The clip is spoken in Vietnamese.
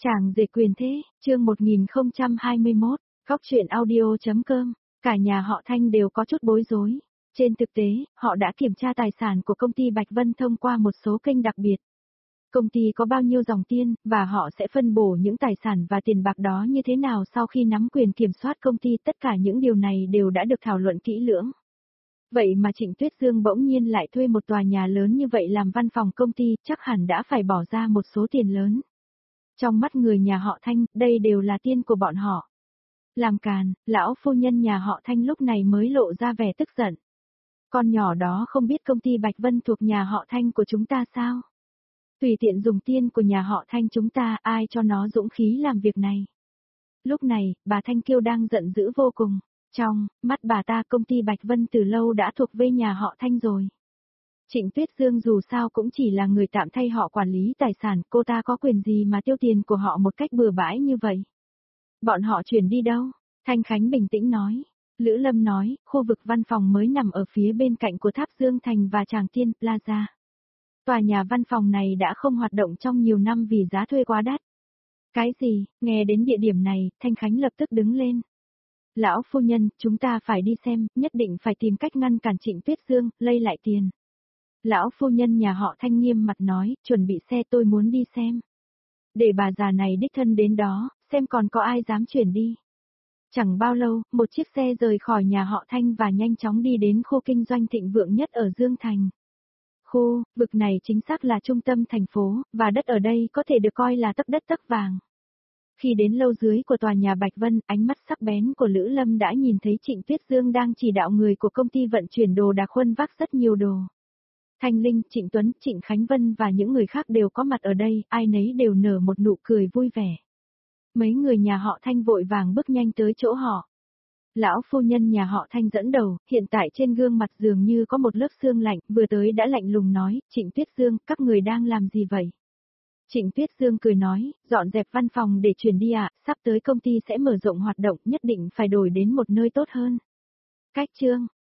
Chàng rể quyền thế, chương 1021, góc truyện audio.com, cả nhà họ Thanh đều có chút bối rối. Trên thực tế, họ đã kiểm tra tài sản của công ty Bạch Vân thông qua một số kênh đặc biệt. Công ty có bao nhiêu dòng tiền, và họ sẽ phân bổ những tài sản và tiền bạc đó như thế nào sau khi nắm quyền kiểm soát công ty, tất cả những điều này đều đã được thảo luận kỹ lưỡng. Vậy mà Trịnh Tuyết Dương bỗng nhiên lại thuê một tòa nhà lớn như vậy làm văn phòng công ty, chắc hẳn đã phải bỏ ra một số tiền lớn. Trong mắt người nhà họ Thanh, đây đều là tiền của bọn họ. Làm càn, lão phu nhân nhà họ Thanh lúc này mới lộ ra vẻ tức giận. Con nhỏ đó không biết công ty Bạch Vân thuộc nhà họ Thanh của chúng ta sao? Tùy tiện dùng tiền của nhà họ Thanh chúng ta, ai cho nó dũng khí làm việc này? Lúc này, bà Thanh Kiêu đang giận dữ vô cùng. Trong mắt bà ta, công ty Bạch Vân từ lâu đã thuộc về nhà họ Thanh rồi. Trịnh Tuyết Dương dù sao cũng chỉ là người tạm thay họ quản lý tài sản, cô ta có quyền gì mà tiêu tiền của họ một cách bừa bãi như vậy? Bọn họ chuyển đi đâu? Thanh Khánh bình tĩnh nói. Lữ Lâm nói, khu vực văn phòng mới nằm ở phía bên cạnh của Tháp Dương Thành và Tràng Tiên Plaza. Tòa nhà văn phòng này đã không hoạt động trong nhiều năm vì giá thuê quá đắt. Cái gì? Nghe đến địa điểm này, Thanh Khánh lập tức đứng lên. Lão phu nhân, chúng ta phải đi xem, nhất định phải tìm cách ngăn cản Trịnh Tuyết Dương, lây lại tiền. Lão phu nhân nhà họ Thanh nghiêm mặt nói, chuẩn bị xe, tôi muốn đi xem. Để bà già này đích thân đến đó, xem còn có ai dám chuyển đi. Chẳng bao lâu, một chiếc xe rời khỏi nhà họ Thanh và nhanh chóng đi đến khu kinh doanh thịnh vượng nhất ở Dương Thành. Khu vực này chính xác là trung tâm thành phố, và đất ở đây có thể được coi là tấc đất tấc vàng. Khi đến lầu dưới của tòa nhà Bạch Vân, ánh mắt sắc bén của Lữ Lâm đã nhìn thấy Trịnh Tuyết Dương đang chỉ đạo người của công ty vận chuyển đồ đạc khuân vác rất nhiều đồ. Thanh Linh, Trịnh Tuấn, Trịnh Khánh Vân và những người khác đều có mặt ở đây, ai nấy đều nở một nụ cười vui vẻ. Mấy người nhà họ Thanh vội vàng bước nhanh tới chỗ họ. Lão phu nhân nhà họ Thanh dẫn đầu, hiện tại trên gương mặt dường như có một lớp sương lạnh, vừa tới đã lạnh lùng nói, Trịnh Tuyết Dương, các người đang làm gì vậy? Trịnh Tuyết Dương cười nói, dọn dẹp văn phòng để chuyển đi ạ, sắp tới công ty sẽ mở rộng hoạt động, nhất định phải đổi đến một nơi tốt hơn. Cách chương,